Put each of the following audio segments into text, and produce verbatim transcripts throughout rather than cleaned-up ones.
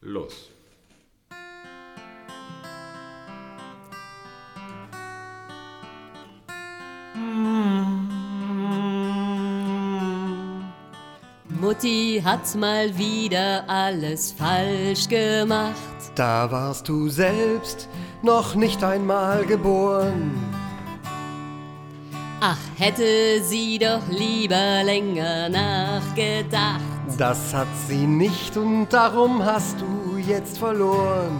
los. Mutti hat mal wieder alles falsch gemacht. Da warst du selbst noch nicht einmal geboren. Ach, hätte sie doch lieber länger nachgedacht. Das hat sie nicht und darum hast du jetzt verloren.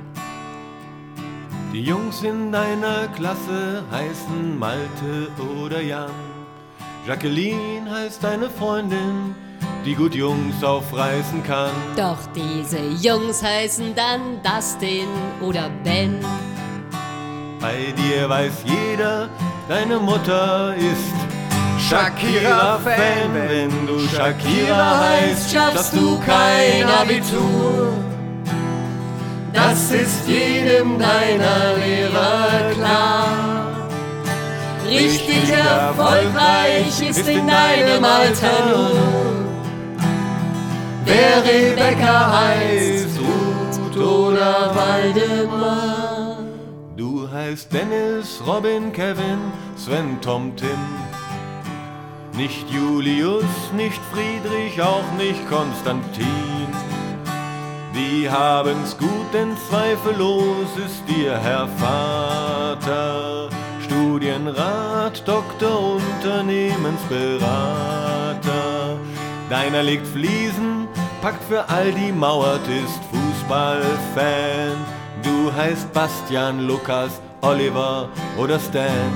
Die Jungs in deiner Klasse heißen Malte oder Jan. Jacqueline heißt deine Freundin, die gut Jungs aufreißen kann. Doch diese Jungs heißen dann Dustin oder Ben. Bei dir weiß jeder, deine Mutter ist Shakira-Fan. Wenn du Shakira heißt, schaffst du kein Abitur. Das ist jedem deiner Lehrer klar. Richtig erfolgreich ist in deinem Alter nur, wer Rebecca heißt, Ruth oder Waldemar. Du heißt Dennis, Robin, Kevin, Sven, Tom, Tim. Nicht Julius, nicht Friedrich, auch nicht Konstantin. Die haben's gut, denn zweifellos ist dir Herr Vater Studienrat, Doktor, Unternehmensberater. Deiner legt Fliesen, packt für Aldi, mauert, ist Fußballfan. Du heißt Bastian, Lukas, Oliver oder Stan.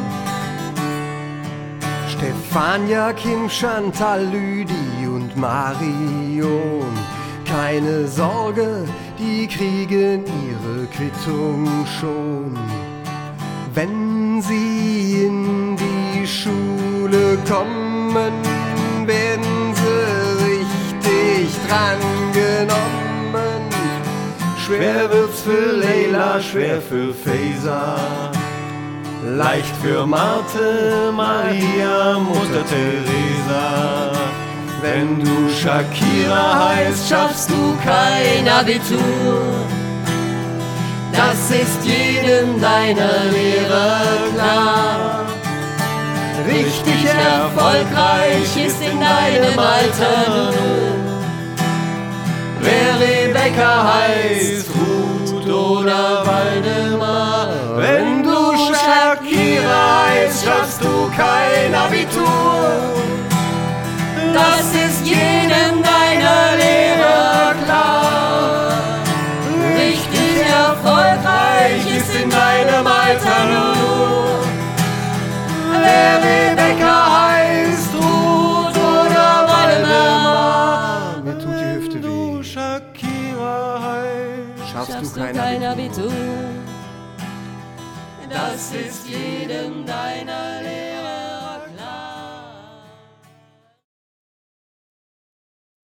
Stefania, Kim, Chantal, Lüdi und Marion. Keine Sorge, die kriegen ihre Quittung schon. Wenn sie in die Schule kommen, werden sie richtig drangenommen. Schwer wird's für Leila, schwer für Faser, leicht für Marthe, Maria, Mutter Teresa. Wenn du Shakira heißt, schaffst du kein Abitur. Das ist jedem deiner Lehrer klar. Richtig erfolgreich ist in deinem Alter nur, wer Rebecca heißt, Ruth oder Waldemar. Wenn du Shakira heißt, schaffst du kein Abitur. Das ist jedem deiner Lehrer klar. Richtig erfolgreich ist in deinem Alter nur, wer Rebecca heißt, Ruth oder Waldemar. Mir tut die Hüfte weh. Du Shakira heißt, Schaffst, Schaffst du kein, kein Abitur. Abitur. Das ist jedem deiner Lehrer.